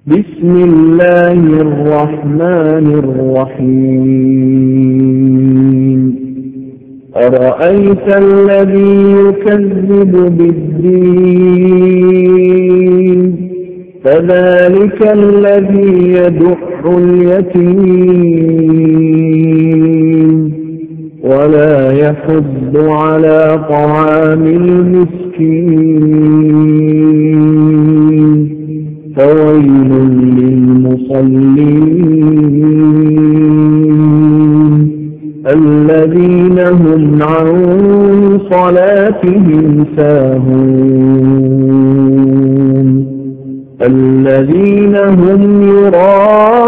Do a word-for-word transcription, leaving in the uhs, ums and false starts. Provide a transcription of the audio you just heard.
بسم الله الرحمن الرحيم أرأيت الذي يكذب بالدين فذلك الذي يدع اليتيم ولا يحض على طعام المسكين فويل للمصلين الذين هم عن صلاتهم ساهون الذين هم يراءون